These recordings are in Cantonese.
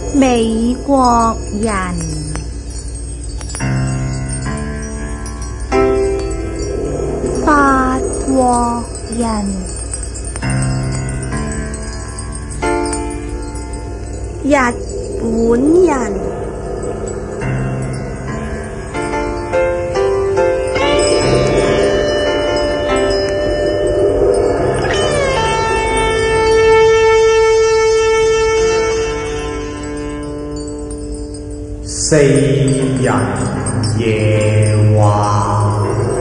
美國人，法國人，日本人， 四人夜話。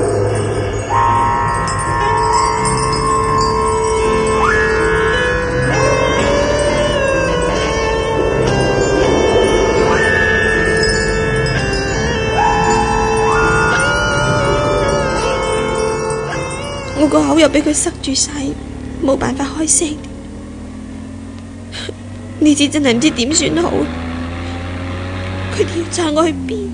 我個口又俾佢塞住晒，冇辦法開聲。呢次真係唔知點算好。佢哋要揸我去邊？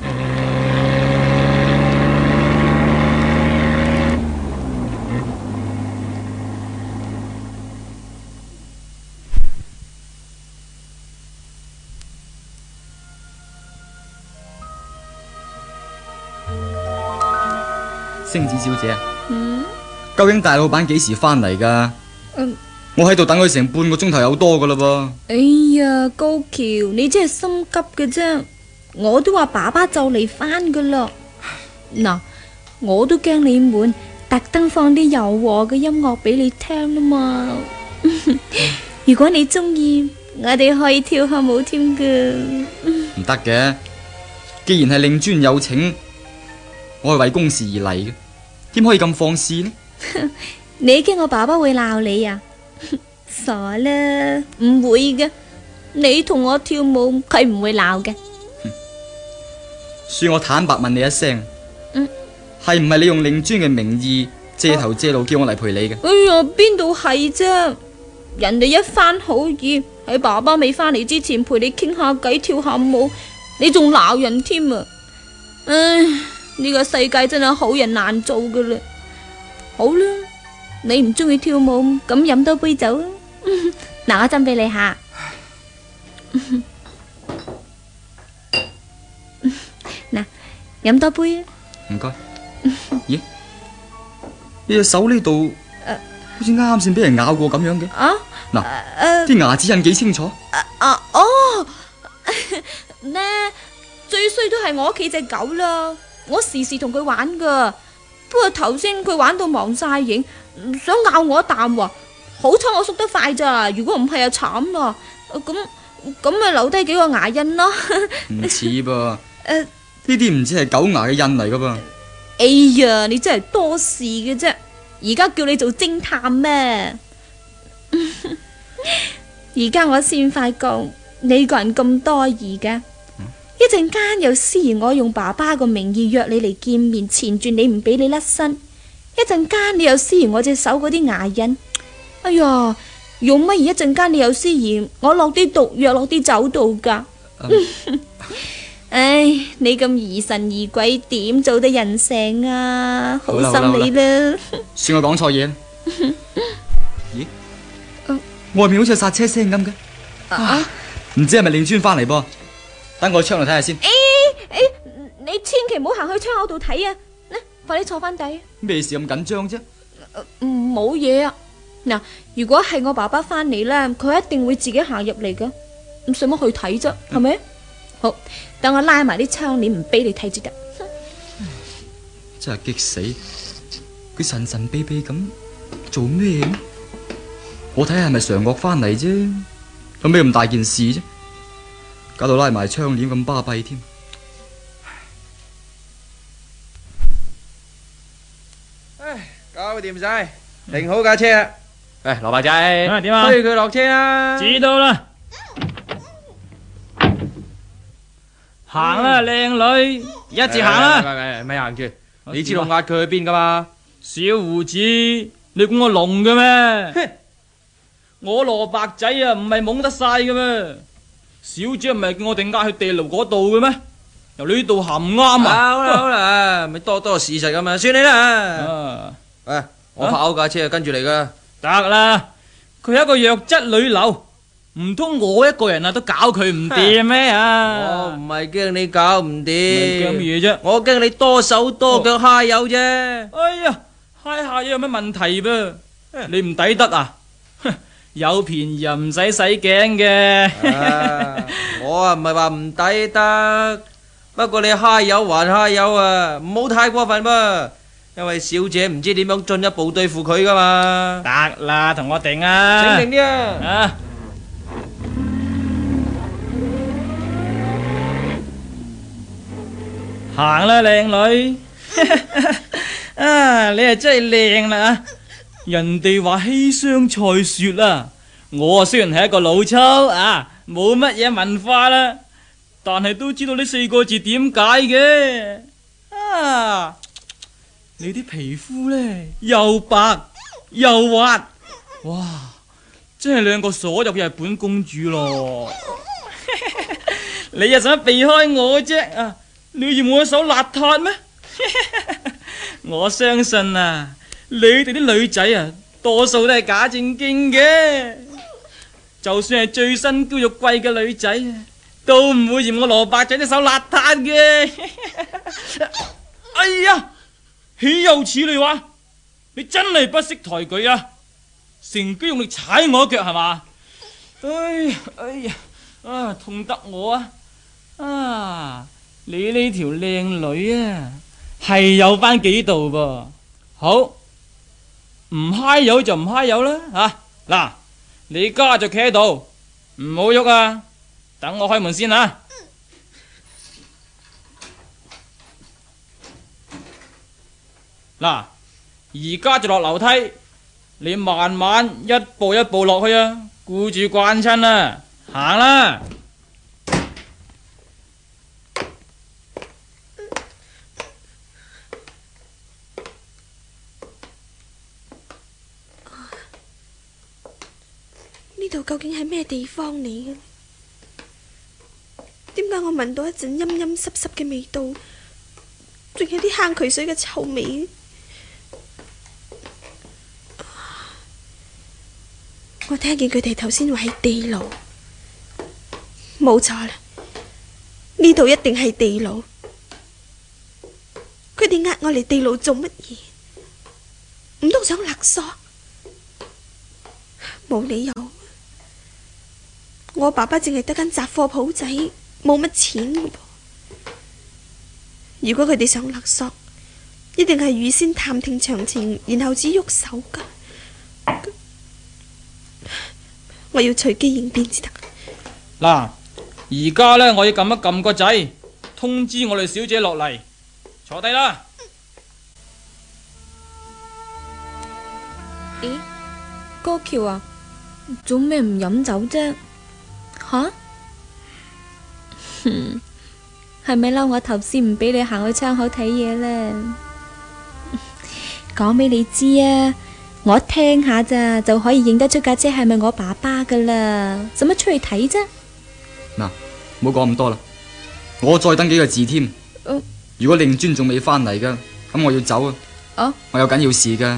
星子小姐，究竟大老闆幾時翻嚟噶？我喺度等佢成半個鐘頭有多噶啦噃。 哎呀，高橋，你真係心急嘅啫。我都話爸爸就嚟翻噶啦。嗱，我都驚你悶，特登放啲柔和嘅音樂俾你聽啦嘛。如果你中意，我哋可以跳下舞添噶。 唔得嘅，既然係令尊有請，我係為公事而嚟嘅，點可以咁放肆呢？ 你驚我爸爸會鬧你啊？傻啦，唔會嘅。你同我跳舞，佢唔會鬧嘅。 恕我坦白問你一聲，係唔係你用令尊嘅名義借頭借路叫我嚟陪你嘅？ 哎呀，邊度係啫？人哋一番好意，喺爸爸未翻嚟之前陪你傾下偈跳下舞，你仲鬧人添啊！唉，呢個世界真係好人難做噶啦。好啦，你唔中意跳舞，咁飲多杯酒啊！嗱，我斟俾你下。嗱，飲多杯啊！ 唔該。咦？你隻手呢度好似啱先俾人咬過咁樣嘅。嗱，啲牙齒印幾清楚。 呢最衰都係我屋企隻狗啦，我時時同佢玩噶。不過頭先佢玩到忘晒影，想咬我一啖喎。好彩我縮得快咋，如果唔係就慘啦。咁咪留低幾個牙印咯。 唔似噃，呢啲唔似係狗牙嘅印嚟噶噃。 哎呀，你真係多事嘅啫！而家叫你做偵探咩？而家我先發覺你個人咁多疑嘅。一陣間又思疑我用爸爸個名義約你嚟見面，纏住你唔俾你甩身。一陣間你又思疑我隻手嗰啲牙印。哎呀，用乜而一陣間你又思疑我落啲毒藥落啲酒度噶？唉，你咁疑神疑鬼，點做得人成啊？好心你啦。 算我講錯嘢啦。咦？外面好似有剎車聲咁嘅。唔知係咪令尊翻嚟噃？等我去窗度睇下先。 你千祈唔好行去窗口度睇啊！嚟，快啲坐翻底。 咩事咁緊張啫？ 冇嘢啊。嗱，如果係我爸爸翻嚟咧，佢一定會自己行入嚟噶，唔使乜去睇啫，係咪？好，等我拉埋啲窗簾唔俾你睇至得。 真係激死！佢神神秘秘咁做咩呢？我睇下係咪常樂翻嚟啫，有咩咁大件事啫？搞到拉埋窗簾咁巴閉添。 唉，搞掂晒，停好架車啦。誒，羅伯仔， 點啊？ 推佢落車啦。 知道啦。行啦，靚女，一直行啦。 咪行住，你知道押佢去邊噶嘛？ 小胡子，你估我聾嘅咩？我羅伯仔啊，唔係懵得晒嘅咩？小姐唔係叫我哋押去地牢嗰度嘅咩？由呢度行唔啱啊！ 好啦好啦，咪多多事實咁啊，算你啦。誒，我泊好架車跟住嚟噶。 得啦，佢係一個弱質女流， 唔通我一個人啊都搞佢唔掂咩我啊？ 唔係驚你搞唔驚掂， 乜嘢啫？ 我驚你多手多腳揩油啫。 哎呀，揩下嘢有咩問題噃？你唔抵得啊？有便宜又唔使洗頸嘅。 我啊唔係話唔抵得，不過你揩油還揩油啊，唔好太過分噃，因為小姐唔知點樣進一步對付佢噶嘛。 得啦，同我定啊！ 醒定啲啊！ 啊！行啦，靚女。啊，你係真係靚啦！人哋話稀霜菜雪啊，我啊雖然係一個老粗啊，冇乜嘢文化啦，但係都知道呢4個字點解嘅。啊，你啲皮膚呢，又白又滑，哇，真係2個所有嘅日本公主咯。你又想避開我啫啊？你嫌我手邋遢咩？我相信啊，你哋啲女仔啊，多數都係假正經嘅。就算係最身嬌肉貴嘅女仔啊，都唔會嫌我蘿蔔仔隻手邋遢嘅。哎呀，豈有此理話！你真係不識抬舉啊！乘機用力踩我一腳係嘛？哎呀，啊痛得我啊！啊，你呢條靚女啊，係有翻幾度噃？好，唔揩油就唔揩油啦吓！嗱，你家就企喺度，唔好喐啊！等我開門先啊！嗱，而家就落樓梯，你慢慢一步一步落去啊！顧住慣親啦，行啦！ 呢度究竟係咩地方嚟嘅？點解我聞到一陣陰陰濕濕嘅味道，仲有啲坑渠水嘅臭味？我聽見佢哋頭先話係地牢，冇錯啦，呢度一定係地牢。佢哋呃我嚟地牢做乜嘢？唔通想勒索？冇理由。我爸爸淨係得間雜貨鋪仔，冇乜錢嘅噃。如果佢哋想勒索，一定係預先探聽詳情，然後至喐手噶。我要隨機應變至得。 嗱，而家呢，我要撳一撳個掣，通知我哋小姐落嚟，坐低啦。 咦，哥橋啊，做咩唔飲酒啫？吓？係咪嬲我頭先唔俾你行去窗口睇嘢呢？講俾你知啊，我聽下咋就可以認得出架車係咪我爸爸噶啦，使乜出去睇啫？ 嗱，唔好講咁多啦，我再等幾個字添。如果令尊仲未翻嚟噶，咁我要走啊。 哦， 我有緊要事噶。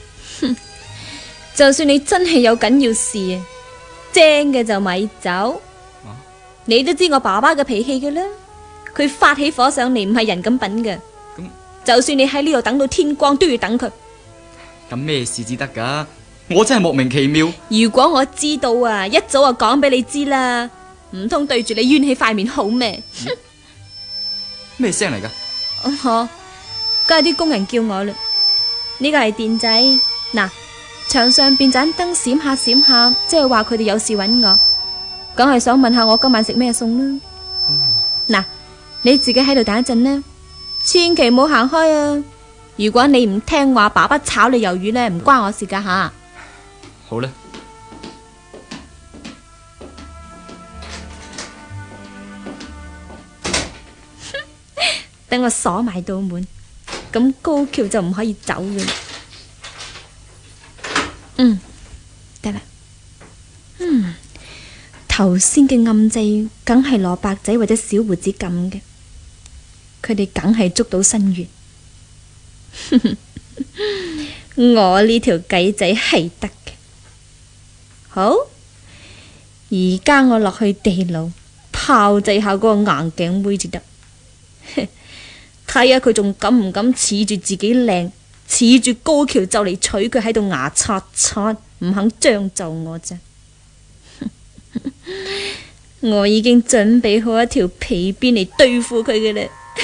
就算你真係有緊要事啊，精嘅就咪走。你都知我爸爸嘅脾氣嘅啦，佢發起火上嚟唔係人咁品嘅。就算你喺呢度等到天光，都要等佢。 咁咩事至得噶？我真係莫名其妙。 如果我知道啊，一早就講俾你知啦，唔通對住你冤起塊面好咩？ 咩聲嚟噶？ 梗係啲工人叫我啦。呢個係電仔，嗱，牆上邊盞燈閃下閃下，即係話佢哋有事揾我，梗係想問下我今晚食咩餸啦。嗱，你自己喺度等一陣啦，千祈唔好行開啊！如果你唔聽話，爸爸炒你魷魚呢，唔關我事噶吓。 好啦， 等我鎖埋道門，咁高橋就唔可以走嘅。得啦。頭先嘅暗掣梗係蘿蔔仔或者小胡子撳嘅，佢哋梗係捉到新月。我呢條計仔係得嘅。好， 而家我落去地牢炮製下嗰個硬頸妹至得，睇下佢仲敢唔敢恃住自己靚，恃住高橋就嚟娶佢喺度牙刷刷，唔肯將就我啫。我已經準備好一條皮鞭嚟對付佢嘅啦。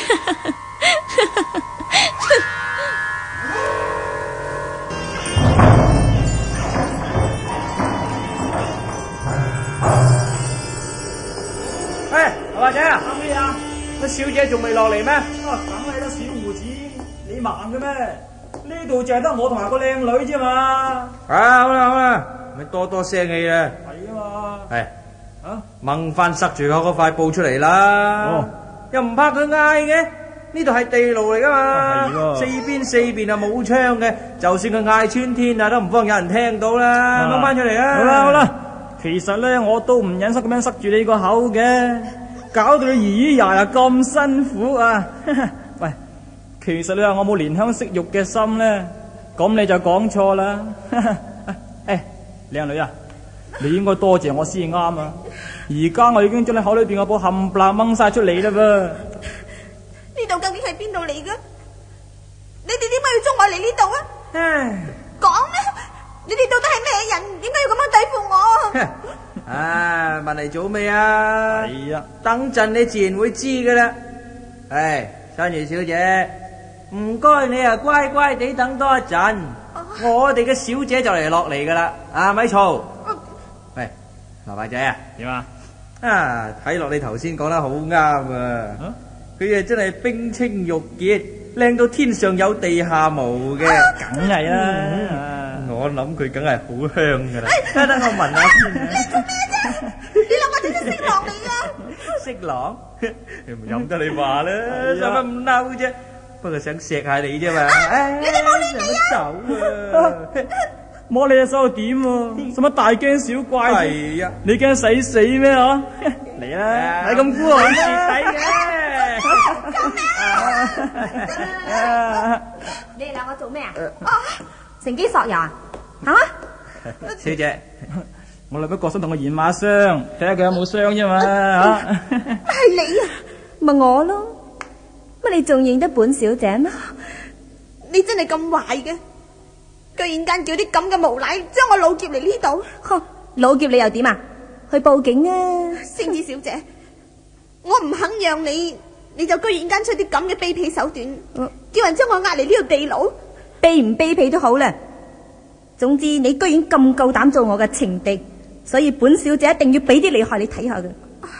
阿姐啊，咩啊？乜小姐仲未落嚟咩？ 梗係啦，小胡子，你盲嘅咩？呢度淨係得我同埋個靚女啫嘛。 好啦，咪多多聲氣啦。 係啊嘛。 係掹翻塞住口嗰塊布出嚟啦。又唔怕佢嗌嘅？呢度係地牢嚟噶嘛。四邊啊冇窗嘅，就算佢嗌穿天啊，都唔慌有人聽到啦。掹翻出嚟啦。 好啦，其實咧我都唔忍心咁樣塞住你個口嘅。搞到你咿咿呀呀咁辛苦啊！喂，其實你話我冇憐香惜玉嘅心咧，咁你就講錯啦。誒，靚女啊，你應該多謝我先啱啊！而家我已經將你口裏邊嗰布冚唪唥掹晒出嚟啦噃。 呢度究竟係邊度嚟噶？你哋點解要捉我嚟呢度啊？講啦！你哋到底係咩人？點解要咁樣對付我？ 問嚟做咩啊？ 係啊， 等陣你自然會知噶啦。珊如小姐，唔該你啊，乖乖地等多一陣，我哋嘅小姐就嚟落嚟噶啦。咪嘈。喂，羅伯仔啊， 點啊？ 睇落你頭先講得好啱啊！佢真係冰清玉潔，靚到天上有地下無嘅， 梗係啦。 我諗佢梗係好香噶啦。等我聞下先。 你做咩啫？你諗我點解色狼嚟噶？ 色狼？任得你話啦，使乜咁嬲啫？不過想錫下你啫嘛。 你哋冇理你啊！ 走啊！ 摸你隻手點喎？使乜大驚小怪？ 係啊！ 你驚死死咩啊？嚟啦！係咁孤寒蝕底嘅。 救命啊！ 你哋兩個做咩啊？乘機索油啊？ 小姐， 我嚟不過想同佢驗下傷，睇下佢有冇傷啫嘛。 係你啊？ 咪我咯。乜你仲認得本小姐咩？ 你真係咁壞嘅，居然間叫啲咁嘅無賴將我老劫嚟呢度。 老劫你又點啊？去報警啊！ 星子小姐，我唔肯讓你，你就居然間出啲咁嘅卑鄙手段，叫人將我押嚟呢個地牢。 卑唔卑鄙都好啦，總之你居然咁夠膽做我嘅情敵，所以本小姐一定要俾啲厲害你睇下嘅。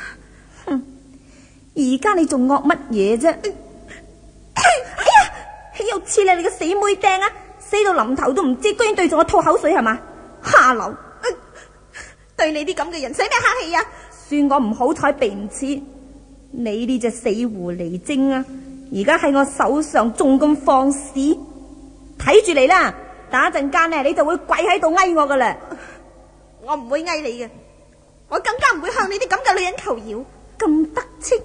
而家你仲惡乜嘢啫？哎呀，豈有此理！你個死妹釘啊，死到臨頭都唔知，居然對住我吐口水係嘛？下流！ 對你啲咁嘅人使咩客氣啊？ 算我唔好彩避唔切，你呢隻死狐狸精啊！而家喺我手上仲咁放肆，睇住你啦！等一陣間呢，你就會跪喺度哀我噶啦！ 我唔會哀你嘅，我更加唔會向你啲咁嘅女人求饒。 咁得戚，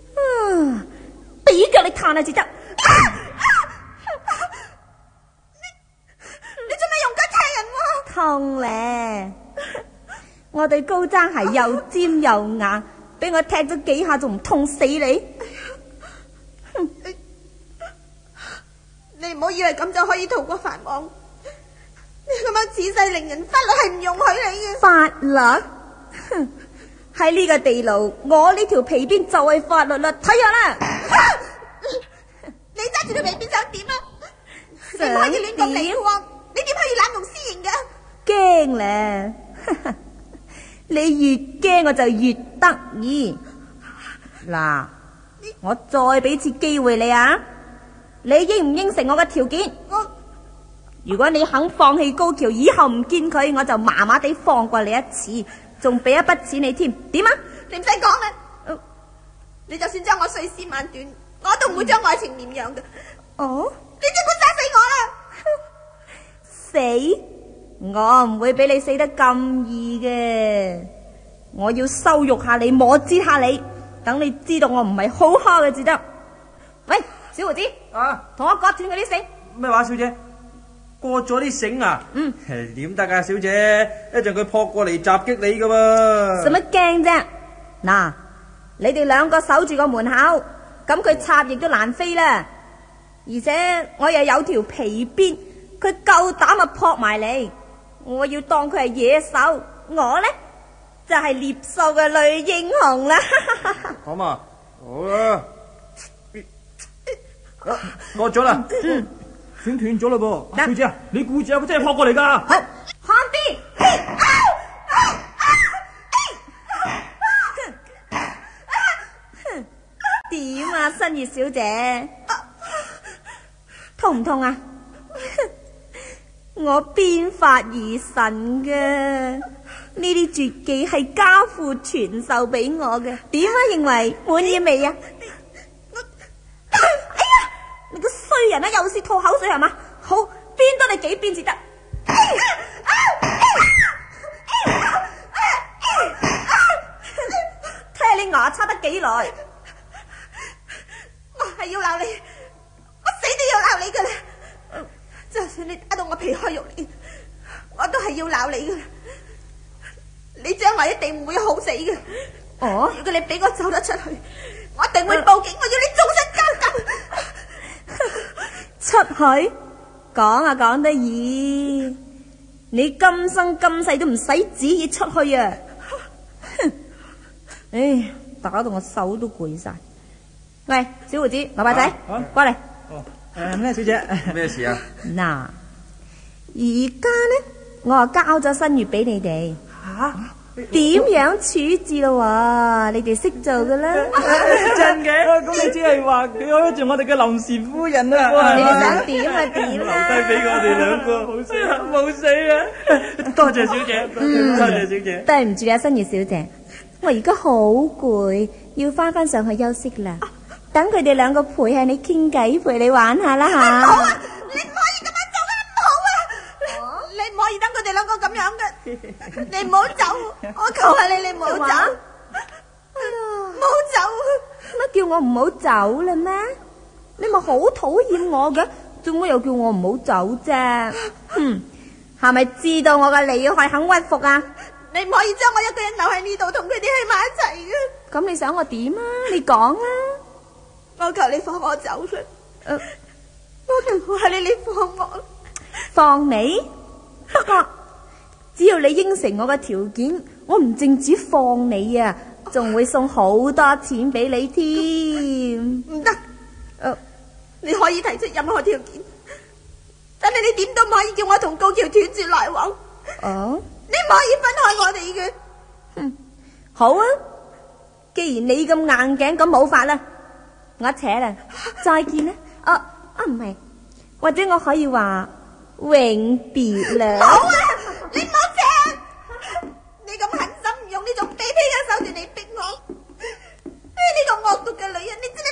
俾腳你彈下至得。 你做咩用腳踢人喎？ 痛咧！我對高踭鞋又尖又硬，俾我踢咗幾下仲唔痛死你？ 你唔好以為咁就可以逃過法網，你咁樣恃勢凌人，法律係唔容許你嘅。 法律？喺呢個地牢，我呢條皮鞭就係法律啦！睇下啦， 你揸住條皮鞭想點啊？你唔可以亂咁嚟喎，你點可以濫用私刑嘅？ 驚咧！你越驚我就越得意。嗱，我再俾次機會你啊！你應唔應承我嘅條件？如果你肯放棄高橋，以後唔見佢，我就麻麻地放過你一次，仲俾一筆錢你添。點啊？ 你唔使講啦，你就算將我碎屍萬段，我都唔會將愛情綿羊嘅。 哦， 你盡管殺死我啦！ 死？我唔會俾你死得咁易嘅，我要羞辱下你，摸知下你，等你知道我唔係好蝦嘅至得。喂，小胡子，同我割斷佢啲繩。 咩話，小姐？ 過咗啲繩啊？點得啊，小姐？一陣佢撲過嚟襲擊你噶噃。 使乜驚啫？嗱，你哋兩個守住個門口，咁佢插翼都難飛啦。而且我又有條皮鞭，佢夠膽啊撲埋嚟。我要當佢係野獸，我呢就係獵獸嘅女英雄啦。 咁啊，好啦，過咗啦，繩斷咗啦噃。小姐啊，你顧住啊，佢真係撲過嚟噶。 好，慳啲。點啊，新月小姐，痛唔痛啊？我鞭法如神嘅，呢啲絕技係家父傳授俾我嘅。點啊？認為滿意未啊？哎呀，你個衰人啊，又是吐口水係嘛？好，鞭多你幾鞭至得。睇下你牙差得幾耐。 我係要鬧你，我死都要鬧你噶啦！就算你打到我皮開肉裂，我都係要鬧你噶啦！你將來一定唔會好死嘅。 哦， 如果你俾我走得出去，我一定會報警，我要你終身監禁。 出去講啊，講得易，你今生今世都唔使旨意出去啊！哼，唉，打到我手都攰晒。喂，小胡子，蘿蔔仔，過嚟。 咩小姐？咩事啊？ 嗱，而家呢，我啊交咗新月俾你哋。 吓？ 點樣處置咯？你哋識做噶啦。 真嘅？咁你只係話佢可以做我哋嘅臨時夫人啊？ 你哋想點啊點啦？ 留低俾我哋兩個，好死啊！冇死啊！多謝小姐，多謝小姐。 對唔住啊，新月小姐，我而家好攰，要翻上去休息啦。等佢哋兩個陪下你傾偈，陪你玩下啦吓。 唔好啊！你唔可以咁樣做啊！唔好啊！你唔可以等佢哋兩個咁樣嘅。你唔好走，我求下你，你唔好走。唔好走！ 乜叫我唔好走啦咩？你咪好討厭我嘅，做乜又叫我唔好走啫？係咪知道我嘅厲害肯屈服啊？ 你唔可以將我一個人留喺呢度，同佢哋喺埋一齊嘅。 咁你想我點啊？你講啊！ 我求你放我走啦！我求下你，你放我。 放你？不過只要你應承我嘅條件，我唔淨止放你啊，仲會送好多錢俾你添。 唔得，你可以提出任何條件，但係你點都唔可以叫我同高橋斷絕來往。 哦， 你唔可以分開我哋嘅。 好啊，既然你咁硬頸，咁冇法啦。我扯啦，再見啦！唔係，或者我可以話永別啦。 好啊，你唔好扯！你咁狠心，唔用呢種卑鄙嘅手段嚟逼我，呢個惡毒嘅女人，你真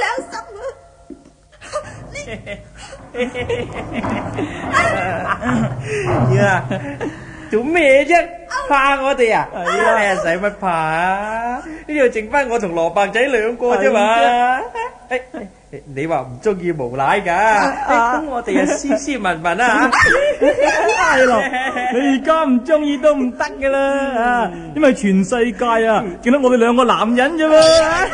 係冇良心啊！ 做咩啫？怕我哋啊？係啊，使乜怕啊？呢度剩翻我同蘿蔔仔兩個啫嘛。你話唔中意無賴噶？咁我哋啊斯斯文文啊吓。 係咯，你而家唔中意都唔得噶啦，因為全世界啊見到我哋兩個男人啫嘛。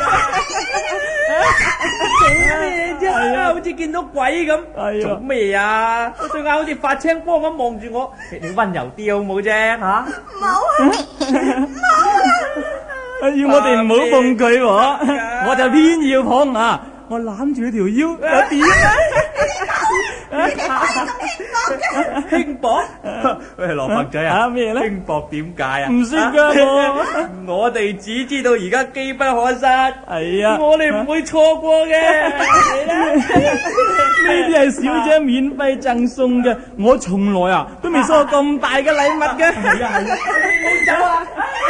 做咩啫？好似見到鬼咁。做咩啊？我對眼好似發青光咁望住我。你溫柔啲好冇啫吓？ 唔好啊！唔好啊！ 要我哋唔好碰佢喎，我就偏要碰啊！我攬住佢條腰，又點啊？ 你哋可以咁輕薄嘅？ 輕薄？喂，蘿蔔仔啊， 咩咧？ 輕薄點解啊？ 唔識噶我哋只知道而家機不可失。 係啊， 我哋唔會錯過嘅。 呢啲係小姐免費贈送嘅，我從來啊都未收過咁大嘅禮物嘅。係啊係啊，你走啊！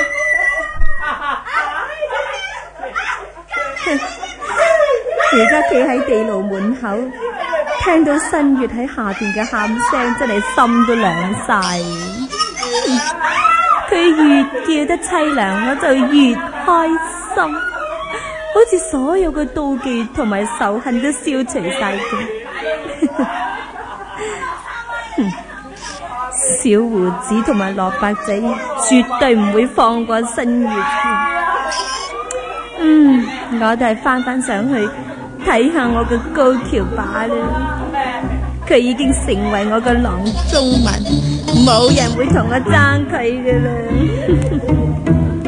而家企喺地牢門口，聽到新月喺下邊嘅喊聲，真係心都涼晒。佢越叫得凄涼，我就越開心，好似所有嘅妒忌同埋仇恨都消除晒嘅。 小胡子同埋蘿蔔仔絕對唔會放過新月嘅。我都係翻上去睇下我嘅高橋把啦。佢已經成為我嘅囊中物，冇人會同我爭佢嘅啦。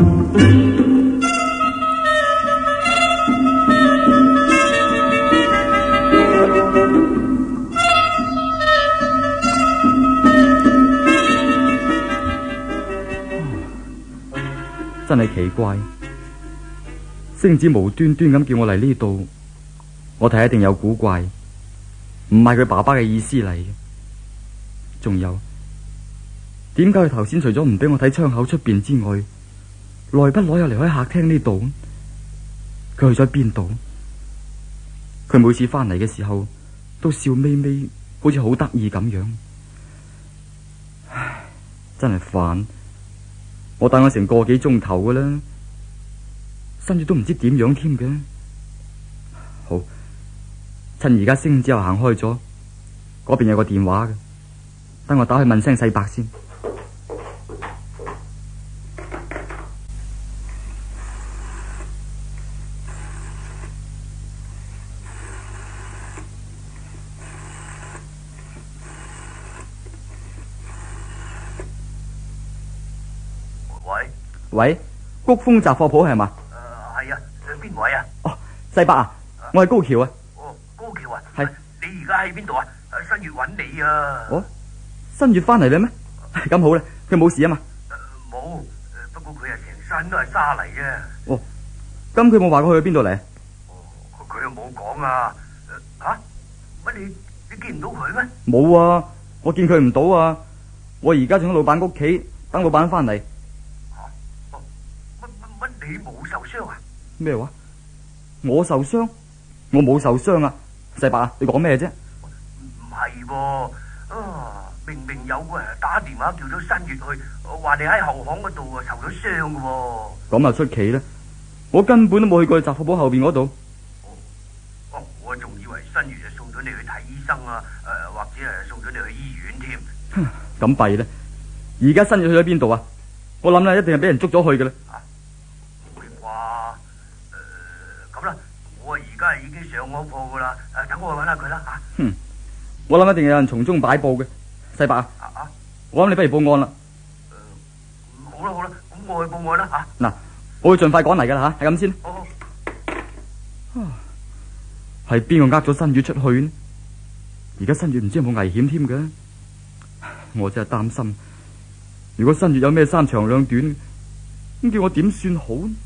真係奇怪，星子無端端咁叫我嚟呢度，我睇一定有古怪，唔係佢爸爸嘅意思嚟嘅。仲有，點解佢頭先除咗唔俾我睇窗口出邊之外，耐不耐又離開客廳呢度？佢去咗邊度？佢每次翻嚟嘅時候都笑眯眯，好似好得意咁樣。唉，真係煩。我等咗成個幾鐘頭噶啦，新月都唔知點樣添嘅。好，趁而家星子又行開咗，嗰邊有個電話嘅，等我打去問聲世伯先。喂，谷豐雜貨鋪係嘛？ 係啊，邊位啊？ 哦，世伯啊，我係高橋啊。 哦，高橋啊， 係。 你而家喺邊度啊？新月揾你啊。 哦，新月翻嚟啦咩？咁好啦，佢冇事啊嘛？ 冇，不過佢係成身都係沙嚟啫。 哦，咁佢冇話過去邊度嚟？ 佢又冇講啊。吓？乜你見唔到佢咩？ 冇啊，我見佢唔到啊。我而家仲喺老闆屋企等老闆翻嚟。 你冇受傷啊？ 咩話？我受傷？我冇受傷啊！世伯啊，你講咩啫？ 唔係噃，明明有個人打電話叫咗新月去，話你喺後巷嗰度受咗傷嘅喎。 咁啊出奇啦！我根本都冇去過雜貨鋪後邊嗰度。 我仲以為新月就送咗你去睇醫生啊，或者係送咗你去醫院添。 咁弊啦！而家新月去咗邊度啊？我諗啦，一定係俾人捉咗去嘅啦。 咁啦，我而家已經上咗鋪噶啦，等我去揾下佢啦吓。 我諗一定有人從中擺布嘅，世伯啊，我諗你不如報案啦。 好啦，咁我去報案啦吓。嗱， 我會盡快趕嚟噶啦吓，係咁先。係邊個呃咗新月出去呢？而家新月唔知有冇危險添嘅，我真係擔心。如果新月有咩三長兩短，咁叫我點算好呢？